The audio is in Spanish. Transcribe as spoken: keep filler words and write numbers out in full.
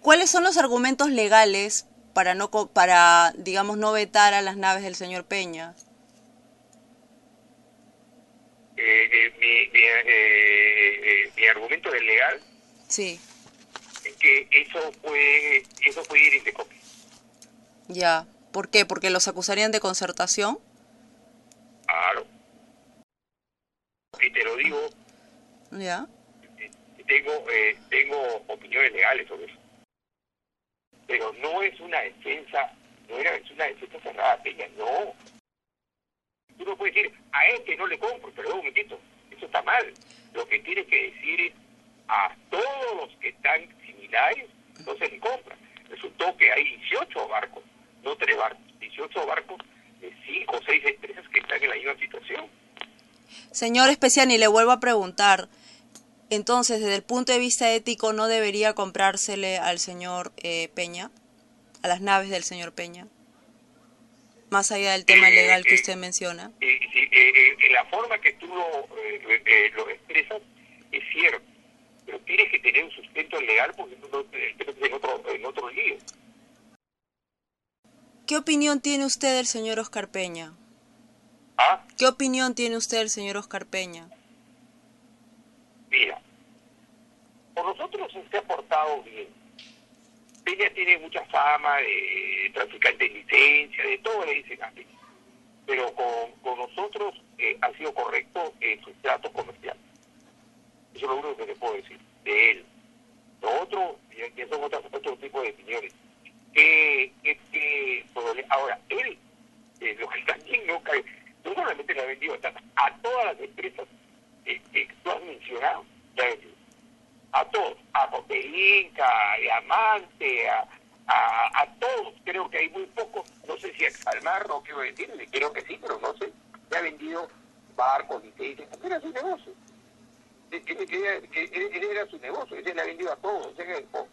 ¿Cuáles son los argumentos legales para, no, para, digamos, no vetar a las naves del señor Peña? Eh, eh, mi, mi, eh, eh, mi argumento es legal. Sí. Es que eso fue, eso fue ir de copia. Ya. ¿Por qué? ¿Porque los acusarían de concertación? Claro. Y te lo digo. Ya. Tengo, eh, tengo opiniones legales sobre eso. Pero no es una defensa, no era es una defensa cerrada a Peña, no. Tú no puedes decir, a este no le compro, pero un momentito, eso está mal. Lo que tienes que decir es, a todos los que están similares, no se les compra. Resultó que hay dieciocho barcos, no tres barcos, dieciocho barcos de cinco o seis empresas que están en la misma situación. Señor Speciani, le vuelvo a preguntar, entonces, desde el punto de vista ético, ¿no debería comprársele al señor eh, Peña, a las naves del señor Peña? Más allá del tema eh, legal que eh, usted menciona. Eh, sí, eh, eh, en la forma que tú lo, eh, eh, lo expresas es cierto, pero tienes que tener un sustento legal porque no, no, te metes en otro, en otro lío. ¿Qué opinión tiene usted del señor Oscar Peña? ¿Ah? ¿Qué opinión tiene usted del señor Oscar Peña? Mira, por nosotros se ha portado bien. Peña tiene mucha fama de traficante de licencia, de todo le dicen a Peña. Pero con, con nosotros eh, ha sido correcto en sus tratos comerciales. Eso es lo único que te puedo decir de él. Lo otro, ya, ya son otros, otro tipo de opiniones. Que, que, que, ahora, él, eh, lo que también no cae, no solamente le ha vendido a, a todas las empresas eh, que tú has mencionado, le ha vendido. A todos, a Copeinca, a Diamante, a, a, a todos. Creo que hay muy pocos, no sé si a Exalmar, no quiero decirle, creo que sí, pero no sé. Le ha vendido barcos, licencias, porque era su negocio. Ese, ese, ese, ese era su negocio, ese le ha vendido a todos. Ese,